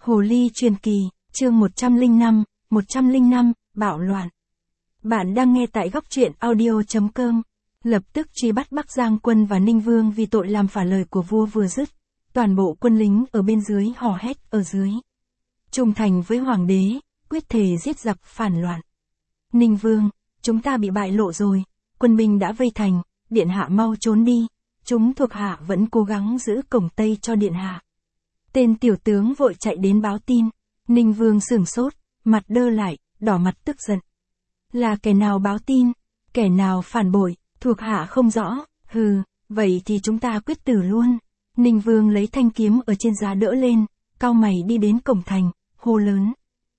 Hồ ly truyền kỳ, chương 105, bạo loạn. Bạn đang nghe tại góc truyện audio.com. Lập tức truy bắt Bắc Giang Quân và Ninh Vương vì tội làm phả lời của vua vừa dứt. Toàn bộ quân lính ở bên dưới hò hét ở dưới. Trung thành với hoàng đế, quyết thề giết giặc phản loạn. Ninh Vương, chúng ta bị bại lộ rồi, quân binh đã vây thành, điện hạ mau trốn đi. Chúng thuộc hạ vẫn cố gắng giữ cổng Tây cho điện hạ. Tên tiểu tướng vội chạy đến báo tin. Ninh Vương sửng sốt, mặt đơ lại, đỏ mặt tức giận. Là kẻ nào báo tin? Kẻ nào phản bội? Thuộc hạ không rõ. Hừ, vậy thì chúng ta quyết tử luôn. Ninh Vương lấy thanh kiếm ở trên giá đỡ lên, cau mày đi đến cổng thành, hô lớn.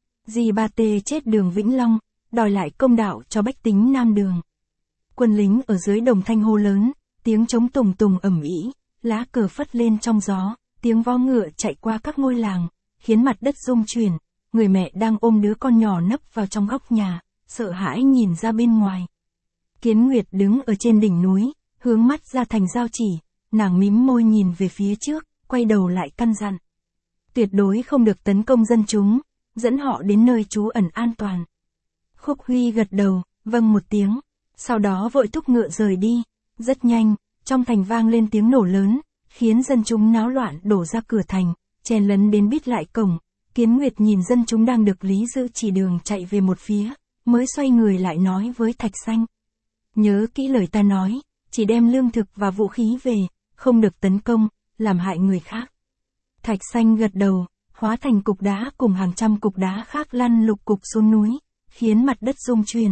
Dì Ba Tê chết Đường Vĩnh Long, đòi lại công đạo cho bách tính Nam Đường. Quân lính ở dưới đồng thanh hô lớn, tiếng trống tùng tùng ầm ĩ, lá cờ phất lên trong gió, tiếng vó ngựa chạy qua các ngôi làng, khiến mặt đất rung chuyển. Người mẹ đang ôm đứa con nhỏ nấp vào trong góc nhà, sợ hãi nhìn ra bên ngoài. Kiến Nguyệt đứng ở trên đỉnh núi, hướng mắt ra thành giao chỉ, nàng mím môi nhìn về phía trước, quay đầu lại căn dặn. Tuyệt đối không được tấn công dân chúng, dẫn họ đến nơi trú ẩn an toàn. Khúc Huy gật đầu, vâng một tiếng, sau đó vội thúc ngựa rời đi. Rất nhanh, trong thành vang lên tiếng nổ lớn, khiến dân chúng náo loạn đổ ra cửa thành, chen lấn đến bít lại cổng. Kiến Nguyệt nhìn dân chúng đang được Lý Dư chỉ đường chạy về một phía, mới xoay người lại nói với Thạch Xanh. Nhớ kỹ lời ta nói, chỉ đem lương thực và vũ khí về, không được tấn công, làm hại người khác. Thạch Xanh gật đầu, hóa thành cục đá cùng hàng trăm cục đá khác lăn lục cục xuống núi, khiến mặt đất rung chuyển.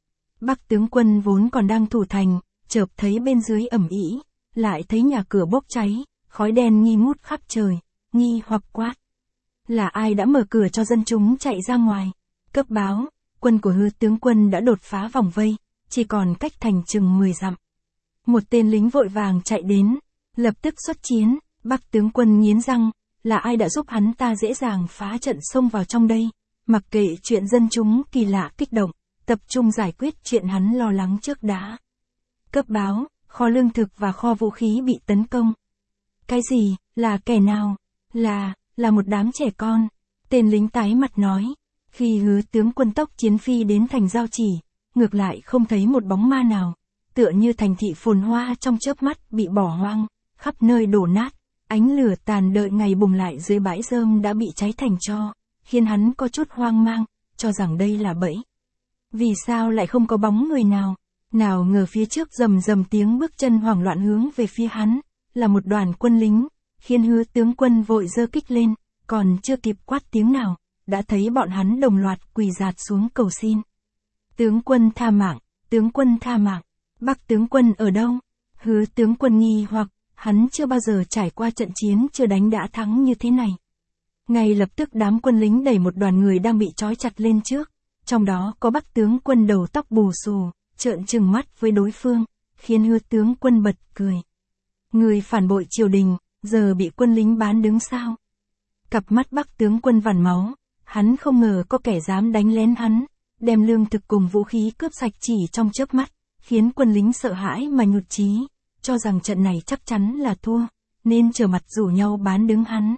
Bắc tướng quân vốn còn đang thủ thành, chợp thấy bên dưới ầm ĩ, lại thấy nhà cửa bốc cháy, khói đen nghi ngút khắp trời, nghi hoặc quát. Là ai đã mở cửa cho dân chúng chạy ra ngoài? Cấp báo, quân của Hứa tướng quân đã đột phá vòng vây, chỉ còn cách thành chừng 10 dặm. Một tên lính vội vàng chạy đến, lập tức xuất chiến. Bắc tướng quân nghiến răng, là ai đã giúp hắn ta dễ dàng phá trận xông vào trong đây? Mặc kệ chuyện dân chúng kỳ lạ kích động, tập trung giải quyết chuyện hắn lo lắng trước đã. Cấp báo, kho lương thực và kho vũ khí bị tấn công. Cái gì? Là kẻ nào? Là một đám trẻ con. Tên lính tái mặt nói. Khi Hứa tướng quân tốc chiến phi đến thành giao chỉ, ngược lại không thấy một bóng ma nào. Tựa như thành thị phồn hoa trong chớp mắt bị bỏ hoang, khắp nơi đổ nát. Ánh lửa tàn đợi ngày bùng lại dưới bãi rơm đã bị cháy thành tro, khiến hắn có chút hoang mang, cho rằng đây là bẫy. Vì sao lại không có bóng người nào? Nào ngờ phía trước rầm rầm tiếng bước chân hoảng loạn hướng về phía hắn, là một đoàn quân lính, khiến Hứa tướng quân vội giơ kích lên, còn chưa kịp quát tiếng nào, đã thấy bọn hắn đồng loạt quỳ dạt xuống cầu xin. Tướng quân tha mạng, tướng quân tha mạng, Bắc tướng quân ở đâu? Hứa tướng quân nghi hoặc, hắn chưa bao giờ trải qua trận chiến chưa đánh đã thắng như thế này. Ngay lập tức đám quân lính đẩy một đoàn người đang bị trói chặt lên trước, trong đó có Bắc tướng quân đầu tóc bù xù, trợn trừng mắt với đối phương, khiến Hứa tướng quân bật cười. Người phản bội triều đình, giờ bị quân lính bán đứng sao? Cặp mắt Bắc tướng quân vằn máu, hắn không ngờ có kẻ dám đánh lén hắn, đem lương thực cùng vũ khí cướp sạch chỉ trong chớp mắt, khiến quân lính sợ hãi mà nhụt chí, cho rằng trận này chắc chắn là thua, nên trở mặt rủ nhau bán đứng hắn.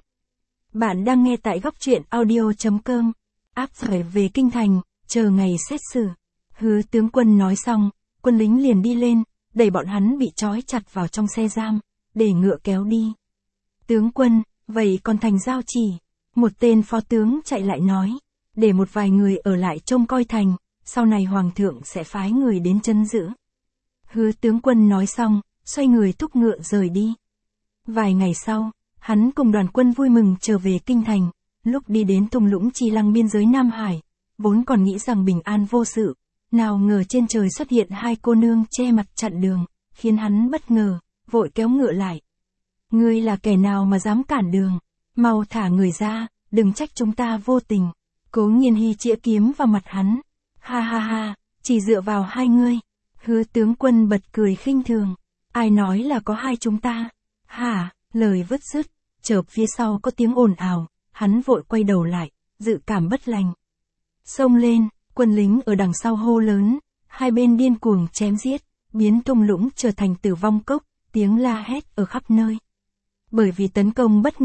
Bạn đang nghe tại góc truyện audio.com. Áp giải về kinh thành, chờ ngày xét xử. Hứa tướng quân nói xong, quân lính liền đi lên, đẩy bọn hắn bị trói chặt vào trong xe giam, để ngựa kéo đi. Tướng quân, vậy còn thành giao chỉ? Một tên phó tướng chạy lại nói, để một vài người ở lại trông coi thành, sau này hoàng thượng sẽ phái người đến trấn giữ. Hứa tướng quân nói xong, xoay người thúc ngựa rời đi. Vài ngày sau, hắn cùng đoàn quân vui mừng trở về kinh thành, lúc đi đến thung lũng Chi Lăng biên giới Nam Hải, vốn còn nghĩ rằng bình an vô sự, nào ngờ trên trời xuất hiện hai cô nương che mặt chặn đường, khiến hắn bất ngờ, vội kéo ngựa lại. Ngươi là kẻ nào mà dám cản đường? Mau thả người ra, đừng trách chúng ta vô tình. Cố Nghiên Hy chĩa kiếm vào mặt hắn. Ha ha ha, chỉ dựa vào hai ngươi. Hứa tướng quân bật cười khinh thường. Ai nói là có hai chúng ta? Hả? Lời vứt dứt, chợp phía sau có tiếng ồn ào, hắn vội quay đầu lại, dự cảm bất lành. Xông lên, quân lính ở đằng sau hô lớn, hai bên điên cuồng chém giết, biến thung lũng trở thành tử vong cốc, tiếng la hét ở khắp nơi. Bởi vì tấn công bất ngờ,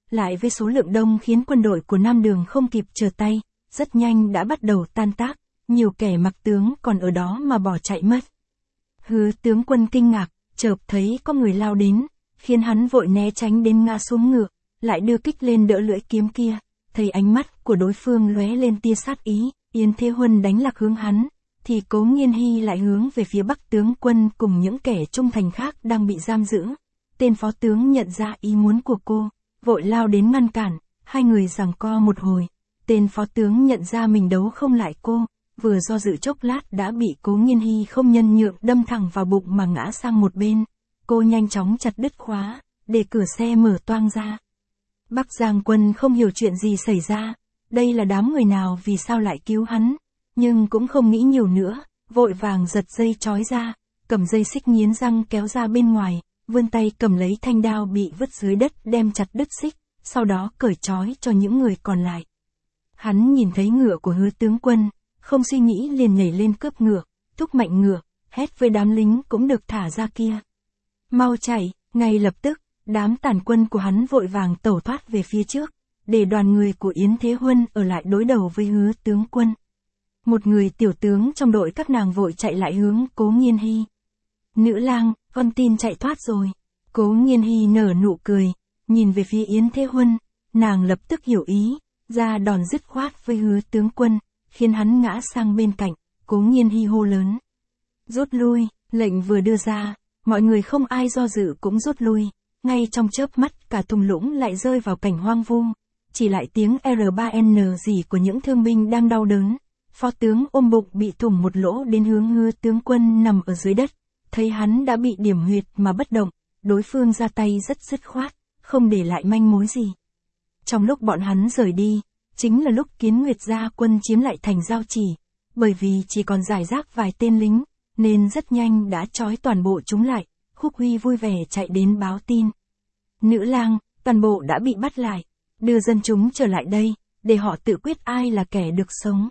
lại với số lượng đông khiến quân đội của Nam Đường không kịp trở tay, rất nhanh đã bắt đầu tan tác, nhiều kẻ mặc tướng còn ở đó mà bỏ chạy mất. Hứa tướng quân kinh ngạc, chợt thấy có người lao đến, khiến hắn vội né tránh đến ngã xuống ngựa, lại đưa kích lên đỡ lưỡi kiếm kia, thấy ánh mắt của đối phương lóe lên tia sát ý, Yến Thế Huân đánh lạc hướng hắn, thì Cố Nghiên Hy lại hướng về phía Bắc tướng quân cùng những kẻ trung thành khác đang bị giam giữ. Tên phó tướng nhận ra ý muốn của cô, vội lao đến ngăn cản, hai người giằng co một hồi. Tên phó tướng nhận ra mình đấu không lại cô, vừa do dự chốc lát đã bị Cố Nghiên Hy không nhân nhượng đâm thẳng vào bụng mà ngã sang một bên. Cô nhanh chóng chặt đứt khóa, để cửa xe mở toang ra. Bắc Giang Quân không hiểu chuyện gì xảy ra, đây là đám người nào vì sao lại cứu hắn, nhưng cũng không nghĩ nhiều nữa, vội vàng giật dây trói ra, cầm dây xích nghiến răng kéo ra bên ngoài, vươn tay cầm lấy thanh đao bị vứt dưới đất đem chặt đứt xích, sau đó cởi trói cho những người còn lại. Hắn nhìn thấy ngựa của Hứa tướng quân, không suy nghĩ liền nhảy lên cướp ngựa, thúc mạnh ngựa, hét với đám lính cũng được thả ra kia. Mau chạy, ngay lập tức, đám tàn quân của hắn vội vàng tẩu thoát về phía trước, để đoàn người của Yến Thế Huân ở lại đối đầu với Hứa tướng quân. Một người tiểu tướng trong đội các nàng vội chạy lại hướng Cố Nghiên Hy. Nữ lang, con tin chạy thoát rồi. Cố Nghiên Hy nở nụ cười, nhìn về phía Yến Thế Huân, nàng lập tức hiểu ý, ra đòn dứt khoát với Hứa tướng quân, khiến hắn ngã sang bên cạnh. Cố Nghiên Hy hô lớn: rút lui, lệnh vừa đưa ra, mọi người không ai do dự cũng rút lui, ngay trong chớp mắt cả thung lũng lại rơi vào cảnh hoang vu, chỉ lại tiếng R3N gì của những thương binh đang đau đớn. Phó tướng ôm bụng bị thủng một lỗ đến hướng Hứa tướng quân nằm ở dưới đất, thấy hắn đã bị điểm huyệt mà bất động, đối phương ra tay rất dứt khoát, không để lại manh mối gì. Trong lúc bọn hắn rời đi, chính là lúc Kiến Nguyệt gia quân chiếm lại thành Giao Chỉ, bởi vì chỉ còn rải rác vài tên lính, nên rất nhanh đã trói toàn bộ chúng lại. Khúc Huy vui vẻ chạy đến báo tin: nữ lang, toàn bộ đã bị bắt lại, đưa dân chúng trở lại đây, để họ tự quyết ai là kẻ được sống.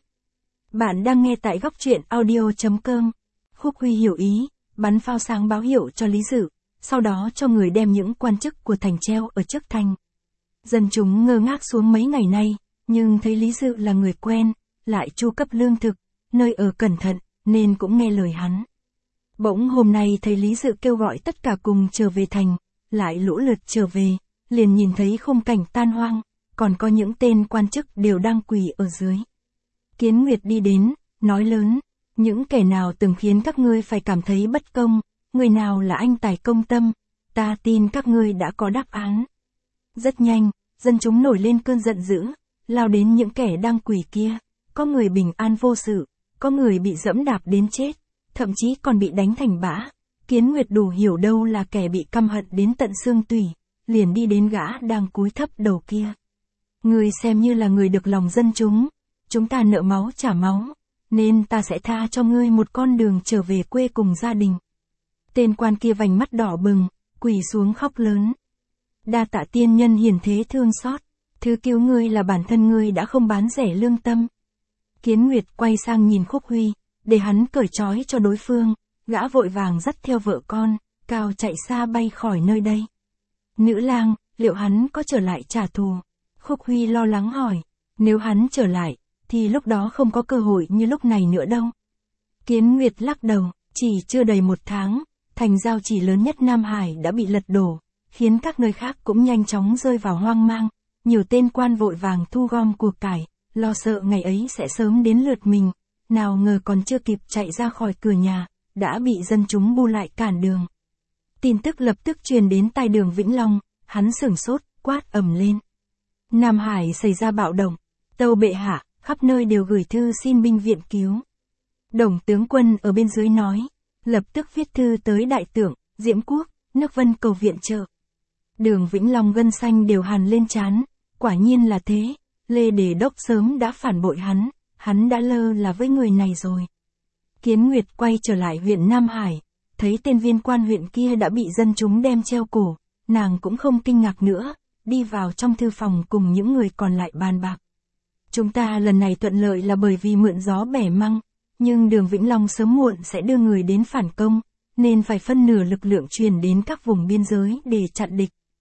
Bạn đang nghe tại góc truyện audio.com. Khúc Huy hiểu ý, bắn pháo sáng báo hiệu cho Lý Dự, sau đó cho người đem những quan chức của thành treo ở trước thành. Dân chúng ngơ ngác xuống mấy ngày nay, nhưng thấy Lý Dự là người quen, lại chu cấp lương thực, nơi ở cẩn thận, nên cũng nghe lời hắn. Bỗng hôm nay thấy Lý Dự kêu gọi tất cả cùng trở về thành, lại lũ lượt trở về, liền nhìn thấy khung cảnh tan hoang, còn có những tên quan chức đều đang quỳ ở dưới. Kiến Nguyệt đi đến, nói lớn: những kẻ nào từng khiến các ngươi phải cảm thấy bất công, người nào là anh tài công tâm, ta tin các ngươi đã có đáp án. Rất nhanh, dân chúng nổi lên cơn giận dữ, lao đến những kẻ đang quỳ kia, có người bình an vô sự, có người bị dẫm đạp đến chết, thậm chí còn bị đánh thành bã. Kiến Nguyệt đủ hiểu đâu là kẻ bị căm hận đến tận xương tủy, liền đi đến gã đang cúi thấp đầu kia. Người xem như là người được lòng dân chúng ta nợ máu trả máu, nên ta sẽ tha cho ngươi một con đường trở về quê cùng gia đình. Tên quan kia vành mắt đỏ bừng, quỳ xuống khóc lớn: đa tạ tiên nhân hiền thế thương xót, thứ cứu ngươi là bản thân ngươi đã không bán rẻ lương tâm. Kiến Nguyệt quay sang nhìn Khúc Huy, để hắn cởi trói cho đối phương, gã vội vàng dắt theo vợ con, cao chạy xa bay khỏi nơi đây. Nữ lang, liệu hắn có trở lại trả thù? Khúc Huy lo lắng hỏi. Nếu hắn trở lại, thì lúc đó không có cơ hội như lúc này nữa đâu. Kiến Nguyệt lắc đầu, chỉ chưa đầy một tháng, thành Giao Chỉ lớn nhất Nam Hải đã bị lật đổ, khiến các nơi khác cũng nhanh chóng rơi vào hoang mang. Nhiều tên quan vội vàng thu gom của cải, lo sợ ngày ấy sẽ sớm đến lượt mình, nào ngờ còn chưa kịp chạy ra khỏi cửa nhà, đã bị dân chúng bu lại cản đường. Tin tức lập tức truyền đến tai Đường Vĩnh Long, hắn sửng sốt, quát ầm lên: Nam Hải xảy ra bạo động, tâu bệ hạ, khắp nơi đều gửi thư xin binh viện cứu. Đồng tướng quân ở bên dưới nói, lập tức viết thư tới đại tượng Diễm Quốc, nước Vân cầu viện trợ. Đường Vĩnh Long gân xanh đều hằn lên trán, quả nhiên là thế, Lê Đề Đốc sớm đã phản bội hắn đã lơ là với người này rồi. Kiến Nguyệt quay trở lại huyện Nam Hải, thấy tên viên quan huyện kia đã bị dân chúng đem treo cổ, nàng cũng không kinh ngạc nữa, đi vào trong thư phòng cùng những người còn lại bàn bạc. Chúng ta lần này thuận lợi là bởi vì mượn gió bẻ măng, nhưng Đường Vĩnh Long sớm muộn sẽ đưa người đến phản công, nên phải phân nửa lực lượng truyền đến các vùng biên giới để chặn địch.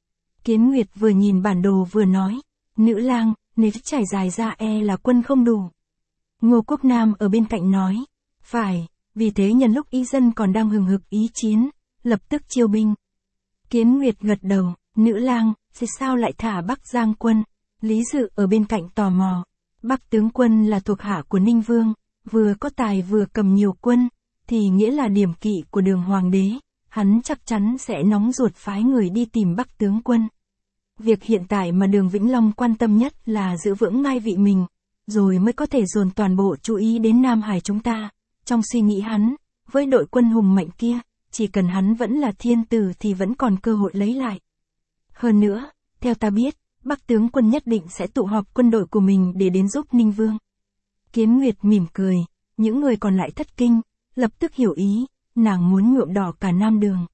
Kiến Nguyệt vừa nhìn bản đồ vừa nói, nữ lang, nếu trải dài ra là quân không đủ. Ngô Quốc Nam ở bên cạnh nói, phải, vì thế nhân lúc y dân còn đang hừng hực ý chiến, lập tức chiêu binh. Kiến Nguyệt gật đầu, nữ lang, sao lại thả Bắc Giang quân? Lý Dự ở bên cạnh tò mò. Bắc tướng quân là thuộc hạ của Ninh Vương, vừa có tài vừa cầm nhiều quân, thì nghĩa là điểm kỵ của Đường Hoàng đế, hắn chắc chắn sẽ nóng ruột phái người đi tìm Bắc tướng quân. Việc hiện tại mà Đường Vĩnh Long quan tâm nhất là giữ vững ngai vị mình, rồi mới có thể dồn toàn bộ chú ý đến Nam Hải chúng ta. Trong suy nghĩ hắn, với đội quân hùng mạnh kia, chỉ cần hắn vẫn là thiên tử thì vẫn còn cơ hội lấy lại. Hơn nữa, theo ta biết, Bắc tướng quân nhất định sẽ tụ họp quân đội của mình để đến giúp Ninh Vương. Kiến Nguyệt mỉm cười, những người còn lại thất kinh, lập tức hiểu ý, nàng muốn nhuộm đỏ cả Nam Đường.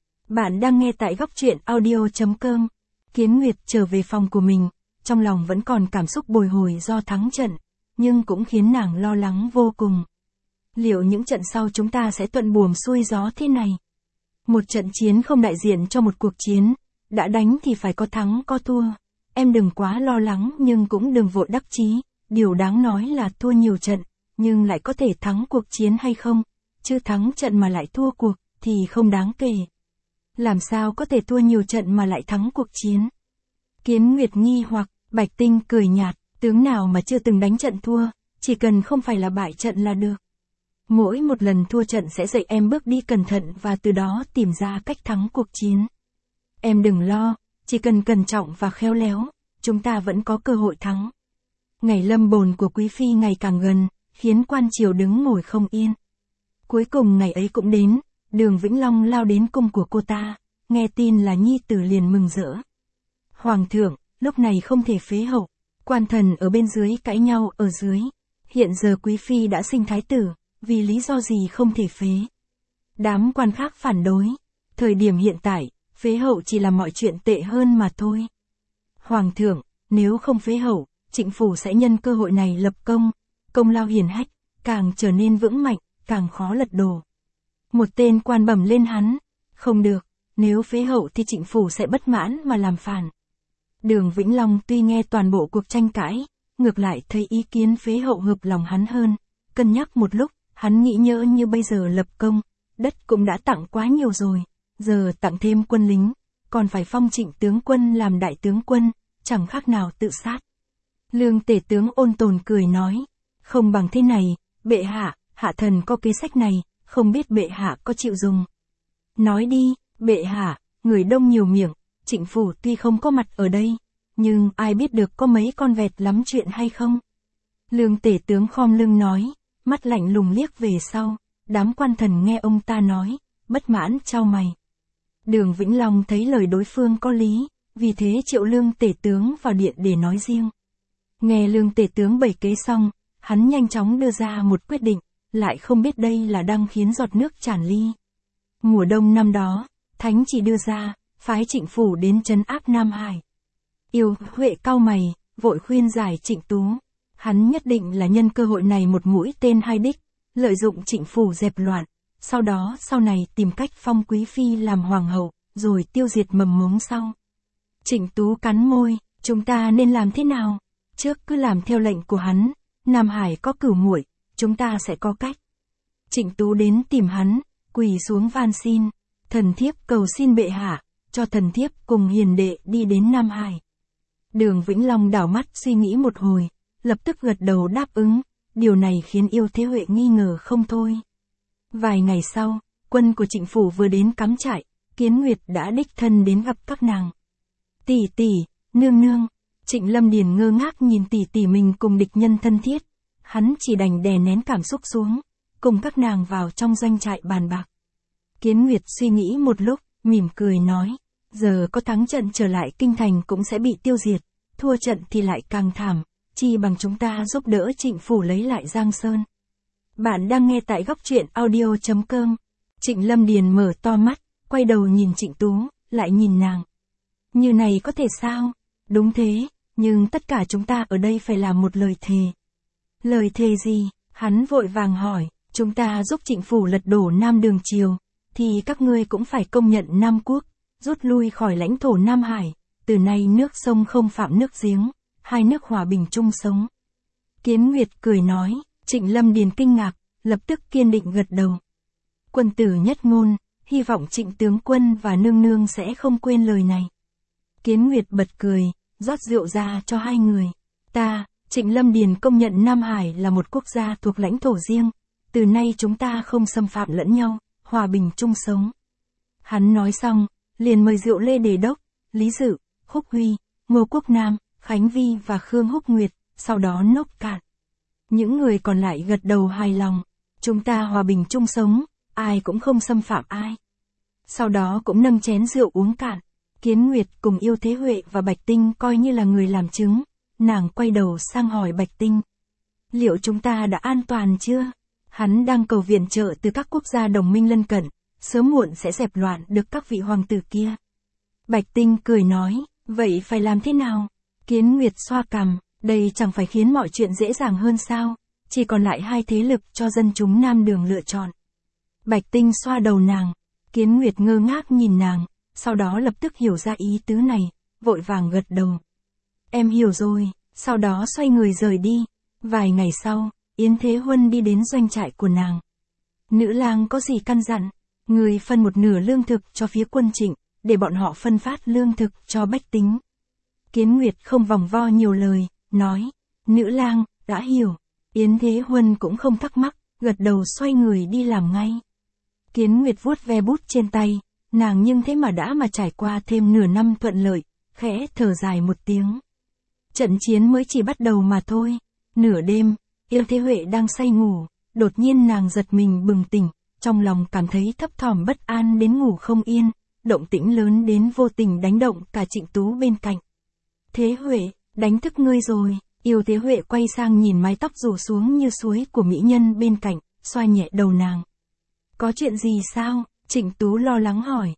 Bạn đang nghe tại góc truyện audio.com. Kiến Nguyệt trở về phòng của mình, trong lòng vẫn còn cảm xúc bồi hồi do thắng trận, nhưng cũng khiến nàng lo lắng vô cùng. Liệu những trận sau chúng ta sẽ thuận buồm xuôi gió thế này? Một trận chiến không đại diện cho một cuộc chiến, đã đánh thì phải có thắng có thua. Em đừng quá lo lắng nhưng cũng đừng vội đắc chí, điều đáng nói là thua nhiều trận, nhưng lại có thể thắng cuộc chiến hay không, chứ thắng trận mà lại thua cuộc, thì không đáng kể. Làm sao có thể thua nhiều trận mà lại thắng cuộc chiến? Kiến Nguyệt nghi hoặc, Bạch Tinh cười nhạt, tướng nào mà chưa từng đánh trận thua, chỉ cần không phải là bại trận là được. Mỗi một lần thua trận sẽ dạy em bước đi cẩn thận và từ đó tìm ra cách thắng cuộc chiến. Em đừng lo, chỉ cần cẩn trọng và khéo léo, chúng ta vẫn có cơ hội thắng. Ngày lâm bồn của Quý Phi ngày càng gần, khiến quan triều đứng ngồi không yên. Cuối cùng ngày ấy cũng đến, Đường Vĩnh Long lao đến cung của cô ta, nghe tin là nhi tử liền mừng rỡ. Hoàng thượng, lúc này không thể phế hậu, quan thần ở bên dưới cãi nhau ở dưới. Hiện giờ Quý Phi đã sinh thái tử, vì lý do gì không thể phế? Đám quan khác phản đối, thời điểm hiện tại, phế hậu chỉ là mọi chuyện tệ hơn mà thôi. Hoàng thượng, nếu không phế hậu, Trịnh phủ sẽ nhân cơ hội này lập công, công lao hiển hách, càng trở nên vững mạnh, càng khó lật đổ. Một tên quan bẩm lên hắn, không được, nếu phế hậu thì Trịnh phủ sẽ bất mãn mà làm phản. Đường Vĩnh Long tuy nghe toàn bộ cuộc tranh cãi, ngược lại thấy ý kiến phế hậu hợp lòng hắn hơn, cân nhắc một lúc, hắn nghĩ nhỡ như bây giờ lập công, đất cũng đã tặng quá nhiều rồi, giờ tặng thêm quân lính, còn phải phong Trịnh tướng quân làm đại tướng quân, chẳng khác nào tự sát. Lương Tể tướng Ôn Tồn cười nói, không bằng thế này, bệ hạ, hạ thần có kế sách này, không biết bệ hạ có chịu dùng. Nói đi, bệ hạ, người đông nhiều miệng, Trịnh phủ tuy không có mặt ở đây, nhưng ai biết được có mấy con vẹt lắm chuyện hay không. Lương Tể tướng khom lưng nói, mắt lạnh lùng liếc về sau, đám quan thần nghe ông ta nói, bất mãn chau mày. Đường Vĩnh Long thấy lời đối phương có lý, vì thế triệu Lương Tể tướng vào điện để nói riêng. Nghe Lương Tể tướng bày kế xong, hắn nhanh chóng đưa ra một quyết định, lại không biết đây là đang khiến giọt nước tràn ly. Mùa đông năm đó, Thánh chỉ đưa ra, phái Trịnh phủ đến trấn áp Nam Hải. Yêu Huệ cau mày, vội khuyên giải Trịnh Tú. Hắn nhất định là nhân cơ hội này một mũi tên hai đích, lợi dụng Trịnh phủ dẹp loạn, sau này tìm cách phong Quý Phi làm hoàng hậu, rồi tiêu diệt mầm mống sau. Trịnh Tú cắn môi, chúng ta nên làm thế nào? Trước cứ làm theo lệnh của hắn, Nam Hải có cửu muội, chúng ta sẽ có cách. Trịnh Tú đến tìm hắn, quỳ xuống van xin, thần thiếp cầu xin bệ hạ, cho thần thiếp cùng hiền đệ đi đến Nam Hải. Đường Vĩnh Long đảo mắt suy nghĩ một hồi, lập tức gật đầu đáp ứng, điều này khiến Yêu Thế Huệ nghi ngờ không thôi. Vài ngày sau, quân của Trịnh phủ vừa đến cắm trại, Kiến Nguyệt đã đích thân đến gặp các nàng. Tỷ tỷ, nương nương, Trịnh Lâm Điền ngơ ngác nhìn tỷ tỷ mình cùng địch nhân thân thiết, hắn chỉ đành đè nén cảm xúc xuống, cùng các nàng vào trong doanh trại bàn bạc. Kiến Nguyệt suy nghĩ một lúc, mỉm cười nói, giờ có thắng trận trở lại kinh thành cũng sẽ bị tiêu diệt, thua trận thì lại càng thảm, chi bằng chúng ta giúp đỡ Trịnh phủ lấy lại Giang Sơn. Bạn đang nghe tại góc truyện audio.com. Trịnh Lâm Điền mở to mắt, quay đầu nhìn Trịnh Tú, lại nhìn nàng. Như này có thể sao? Đúng thế, nhưng tất cả chúng ta ở đây phải làm một lời thề. Lời thề gì? Hắn vội vàng hỏi, chúng ta giúp Trịnh phủ lật đổ Nam Đường Triều, thì các ngươi cũng phải công nhận Nam Quốc, rút lui khỏi lãnh thổ Nam Hải, từ nay nước sông không phạm nước giếng, hai nước hòa bình chung sống. Kiến Nguyệt cười nói, Trịnh Lâm Điền kinh ngạc, lập tức kiên định gật đầu. Quân tử nhất ngôn, hy vọng Trịnh tướng quân và nương nương sẽ không quên lời này. Kiến Nguyệt bật cười, rót rượu ra cho hai người. Trịnh Lâm Điền công nhận Nam Hải là một quốc gia thuộc lãnh thổ riêng, từ nay chúng ta không xâm phạm lẫn nhau, hòa bình chung sống. Hắn nói xong, liền mời rượu Lê Đề Đốc, Lý Dự, Húc Huy, Ngô Quốc Nam, Khánh Vi và Khương Húc Nguyệt, sau đó nốc cạn. Những người còn lại gật đầu hài lòng, chúng ta hòa bình chung sống, ai cũng không xâm phạm ai. Sau đó cũng nâng chén rượu uống cạn. Kiến Nguyệt cùng Yêu Thế Huệ và Bạch Tinh coi như là người làm chứng, nàng quay đầu sang hỏi Bạch Tinh. Liệu chúng ta đã an toàn chưa? Hắn đang cầu viện trợ từ các quốc gia đồng minh lân cận, sớm muộn sẽ dẹp loạn được các vị hoàng tử kia. Bạch Tinh cười nói, vậy phải làm thế nào? Kiến Nguyệt xoa cằm, đây chẳng phải khiến mọi chuyện dễ dàng hơn sao, chỉ còn lại hai thế lực cho dân chúng Nam Đường lựa chọn. Bạch Tinh xoa đầu nàng, Kiến Nguyệt ngơ ngác nhìn nàng, sau đó lập tức hiểu ra ý tứ này, vội vàng gật đầu. Em hiểu rồi, sau đó xoay người rời đi. Vài ngày sau, Yến Thế Huân đi đến doanh trại của nàng. Nữ lang có gì căn dặn? Người phân một nửa lương thực cho phía quân Trịnh, để bọn họ phân phát lương thực cho bách tính. Kiến Nguyệt không vòng vo nhiều lời, nói, nữ lang, đã hiểu. Yến Thế Huân cũng không thắc mắc, gật đầu xoay người đi làm ngay. Kiến Nguyệt vuốt ve bút trên tay, nàng nhưng thế mà đã trải qua thêm nửa năm thuận lợi, khẽ thở dài một tiếng. Trận chiến mới chỉ bắt đầu mà thôi. Nửa đêm, Yêu Thế Huệ đang say ngủ, đột nhiên nàng giật mình bừng tỉnh, trong lòng cảm thấy thấp thỏm bất an đến ngủ không yên, động tĩnh lớn đến vô tình đánh động cả Trịnh Tú bên cạnh. Thế Huệ, đánh thức ngươi rồi. Yêu Thế Huệ quay sang nhìn mái tóc rủ xuống như suối của mỹ nhân bên cạnh, xoa nhẹ đầu nàng. Có chuyện gì sao? Trịnh Tú lo lắng hỏi.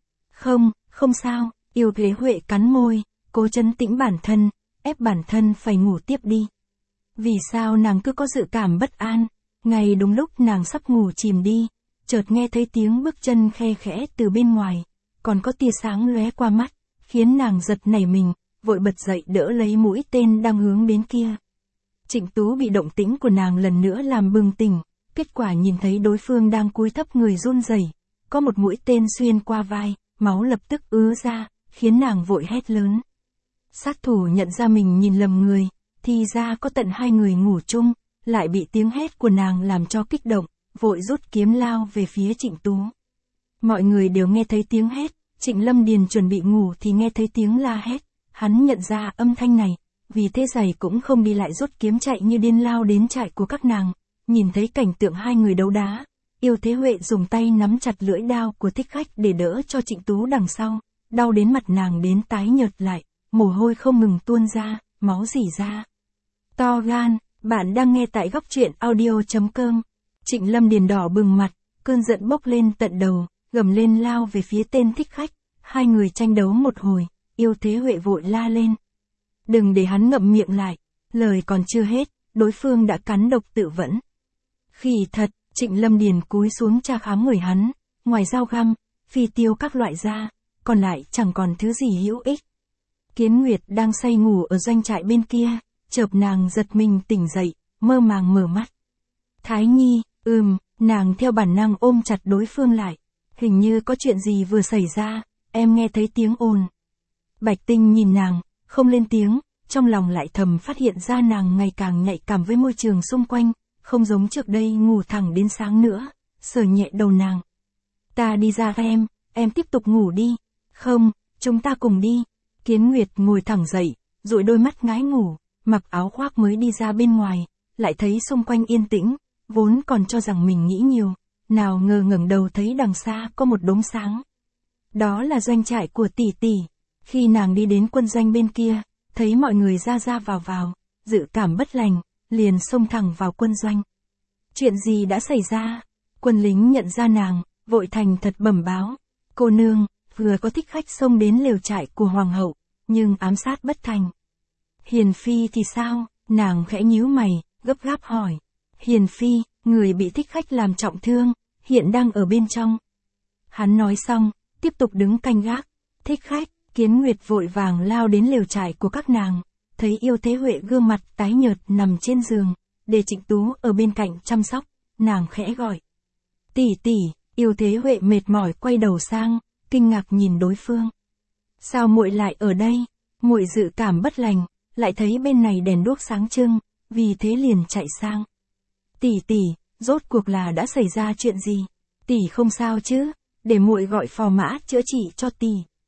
Không sao. Yêu Thế Huệ cắn môi, cố trấn tĩnh bản thân, ép bản thân phải ngủ tiếp đi. Vì sao nàng cứ có dự cảm bất an? Ngay đúng lúc nàng sắp ngủ chìm đi, chợt nghe thấy tiếng bước chân khe khẽ từ bên ngoài, còn có tia sáng lóe qua mắt, khiến nàng giật nảy mình, vội bật dậy đỡ lấy mũi tên đang hướng đến kia. Trịnh Tú bị động tĩnh của nàng lần nữa làm bừng tỉnh, kết quả nhìn thấy đối phương đang cúi thấp người run rẩy, có một mũi tên xuyên qua vai, máu lập tức ứa ra, khiến nàng vội hét lớn. Sát thủ nhận ra mình nhìn lầm người, thì ra có tận hai người ngủ chung, lại bị tiếng hét của nàng làm cho kích động, vội rút kiếm lao về phía Trịnh Tú. Mọi người đều nghe thấy tiếng hét, Trịnh Lâm Điền chuẩn bị ngủ thì nghe thấy tiếng la hét, hắn nhận ra âm thanh này, vì thế giày cũng không đi lại rút kiếm chạy như điên lao đến trại của các nàng, nhìn thấy cảnh tượng hai người đấu đá. Yêu Thế Huệ dùng tay nắm chặt lưỡi đao của thích khách để đỡ cho Trịnh Tú đằng sau, đau đến mặt nàng đến tái nhợt lại, mồ hôi không ngừng tuôn ra, máu rỉ ra. To gan, bạn đang nghe tại góc truyện audio.com. Trịnh Lâm Điền đỏ bừng mặt, cơn giận bốc lên tận đầu, gầm lên lao về phía tên thích khách, hai người tranh đấu một hồi, Yêu Thế Huệ vội la lên. Đừng để hắn ngậm miệng lại, lời còn chưa hết, đối phương đã cắn độc tự vẫn. Khỉ thật, Trịnh Lâm Điền cúi xuống tra khám người hắn, ngoài dao găm, phi tiêu các loại ra, còn lại chẳng còn thứ gì hữu ích. Kiến Nguyệt đang say ngủ ở doanh trại bên kia, chợp nàng giật mình tỉnh dậy, mơ màng mở mắt. Thái Nhi, nàng theo bản năng ôm chặt đối phương lại. Hình như có chuyện gì vừa xảy ra, em nghe thấy tiếng ồn. Bạch Tinh nhìn nàng, không lên tiếng, trong lòng lại thầm phát hiện ra nàng ngày càng nhạy cảm với môi trường xung quanh, không giống trước đây ngủ thẳng đến sáng nữa, sờ nhẹ đầu nàng. Ta đi ra em tiếp tục ngủ đi. Không, chúng ta cùng đi. Kiến Nguyệt ngồi thẳng dậy, dụi đôi mắt ngái ngủ, mặc áo khoác mới đi ra bên ngoài, lại thấy xung quanh yên tĩnh, vốn còn cho rằng mình nghĩ nhiều, nào ngờ ngẩng đầu thấy đằng xa có một đốm sáng. Đó là doanh trại của tỷ tỷ. Khi nàng đi đến quân doanh bên kia, thấy mọi người ra vào, dự cảm bất lành, liền xông thẳng vào quân doanh. Chuyện gì đã xảy ra? Quân lính nhận ra nàng, vội thành thật bẩm báo. Cô nương, vừa có thích khách xông đến lều trại của hoàng hậu, nhưng ám sát bất thành. Hiền phi thì sao? Nàng khẽ nhíu mày, gấp gáp hỏi. Hiền phi, người bị thích khách làm trọng thương, hiện đang ở bên trong. Hắn nói xong, tiếp tục đứng canh gác. Thích khách, Kiến Nguyệt vội vàng lao đến lều trại của các nàng, thấy Yêu Thế Huệ gương mặt tái nhợt nằm trên giường, để Trịnh Tú ở bên cạnh chăm sóc, nàng khẽ gọi. Tỷ tỷ. Yêu Thế Huệ mệt mỏi quay đầu sang, kinh ngạc nhìn đối phương. Sao muội lại ở đây? Muội dự cảm bất lành, lại thấy bên này đèn đuốc sáng trưng, vì thế liền chạy sang. Tỷ tỷ, rốt cuộc là đã xảy ra chuyện gì? Tỷ không sao chứ? Để muội gọi phò mã chữa trị cho tỷ.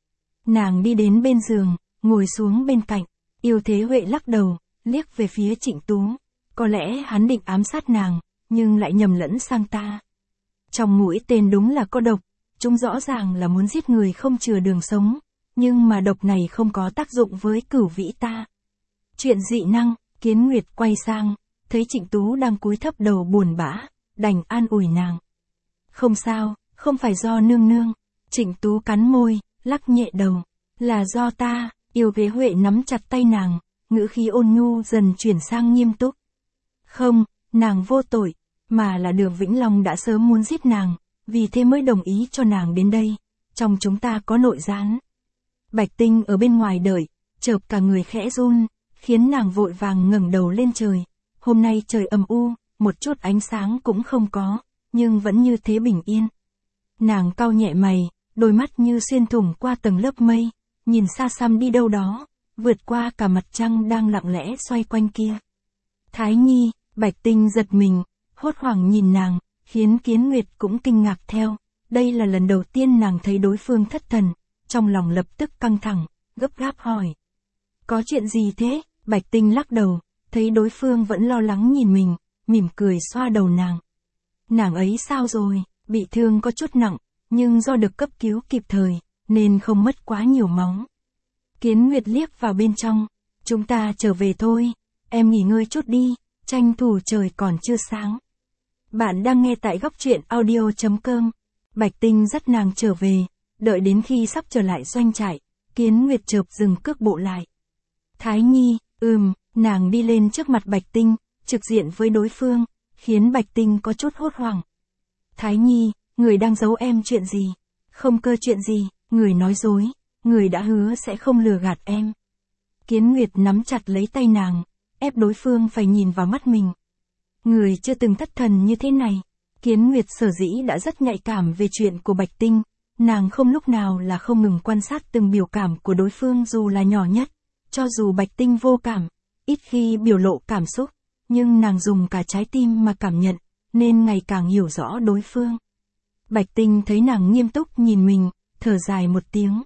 Nàng đi đến bên giường, ngồi xuống bên cạnh. Yêu Thế Huệ lắc đầu, liếc về phía Trịnh Tú. Có lẽ hắn định ám sát nàng, nhưng lại nhầm lẫn sang ta. Trong mũi tên đúng là có độc, chúng rõ ràng là muốn giết người không chừa đường sống, nhưng mà độc này không có tác dụng với Cửu Vĩ ta. Chuyện dị năng. Kiến Nguyệt quay sang, thấy Trịnh Tú đang cúi thấp đầu buồn bã, đành an ủi nàng. Không sao, không phải do nương nương. Trịnh Tú cắn môi, lắc nhẹ đầu. Là do ta. Yêu Thế Huệ nắm chặt tay nàng, ngữ khí ôn nhu dần chuyển sang nghiêm túc. Không, nàng vô tội, mà là Đường Vĩnh Long đã sớm muốn giết nàng, vì thế mới đồng ý cho nàng đến đây. Trong chúng ta có nội gián. Bạch Tinh ở bên ngoài đợi, chợt cả người khẽ run, khiến nàng vội vàng ngẩng đầu lên trời. Hôm nay trời âm u, một chút ánh sáng cũng không có, nhưng vẫn như thế bình yên. Nàng cau nhẹ mày, đôi mắt như xuyên thủng qua tầng lớp mây, nhìn xa xăm đi đâu đó, vượt qua cả mặt trăng đang lặng lẽ xoay quanh kia. Thái Nhi. Bạch Tinh giật mình, hốt hoảng nhìn nàng, khiến Kiến Nguyệt cũng kinh ngạc theo. Đây là lần đầu tiên nàng thấy đối phương thất thần, trong lòng lập tức căng thẳng, gấp gáp hỏi. Có chuyện gì thế? Bạch Tinh lắc đầu, thấy đối phương vẫn lo lắng nhìn mình, mỉm cười xoa đầu nàng. Nàng ấy sao rồi? Bị thương có chút nặng, nhưng do được cấp cứu kịp thời, nên không mất quá nhiều máu. Kiến Nguyệt liếc vào bên trong. Chúng ta trở về thôi, em nghỉ ngơi chút đi, tranh thủ trời còn chưa sáng. Bạn đang nghe tại góc truyện audio.com. Bạch Tinh dắt nàng trở về, đợi đến khi sắp trở lại doanh trại, Kiến Nguyệt chợt dừng cước bộ lại. Thái Nhi. Nàng đi lên trước mặt Bạch Tinh, trực diện với đối phương, khiến Bạch Tinh có chút hốt hoảng. Thái Nhi, người đang giấu em chuyện gì? Không cơ chuyện gì, người nói dối, người đã hứa sẽ không lừa gạt em. Kiến Nguyệt nắm chặt lấy tay nàng, ép đối phương phải nhìn vào mắt mình. Người chưa từng thất thần như thế này. Kiến Nguyệt sở dĩ đã rất nhạy cảm về chuyện của Bạch Tinh, nàng không lúc nào là không ngừng quan sát từng biểu cảm của đối phương dù là nhỏ nhất. Cho dù Bạch Tinh vô cảm, ít khi biểu lộ cảm xúc, nhưng nàng dùng cả trái tim mà cảm nhận, nên ngày càng hiểu rõ đối phương. Bạch Tinh thấy nàng nghiêm túc nhìn mình, thở dài một tiếng.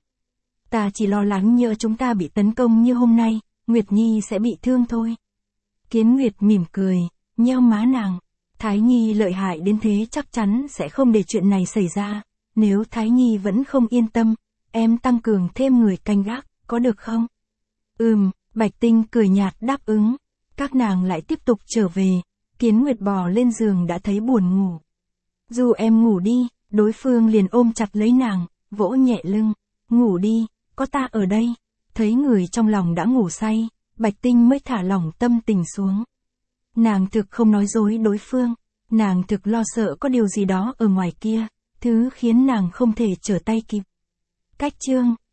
Ta chỉ lo lắng nhỡ chúng ta bị tấn công như hôm nay, Nguyệt Nhi sẽ bị thương thôi. Kiến Nguyệt mỉm cười, nheo má nàng. Thái Nhi lợi hại đến thế chắc chắn sẽ không để chuyện này xảy ra. Nếu Thái Nhi vẫn không yên tâm, em tăng cường thêm người canh gác, có được không? Bạch Tinh cười nhạt đáp ứng. Các nàng lại tiếp tục trở về. Kiến Nguyệt bò lên giường đã thấy buồn ngủ. Dù em ngủ đi, đối phương liền ôm chặt lấy nàng, vỗ nhẹ lưng. Ngủ đi, có ta ở đây. Thấy người trong lòng đã ngủ say, Bạch Tinh mới thả lỏng tâm tình xuống. Nàng thực không nói dối đối phương, nàng thực lo sợ có điều gì đó ở ngoài kia, thứ khiến nàng không thể trở tay kịp. Cách chương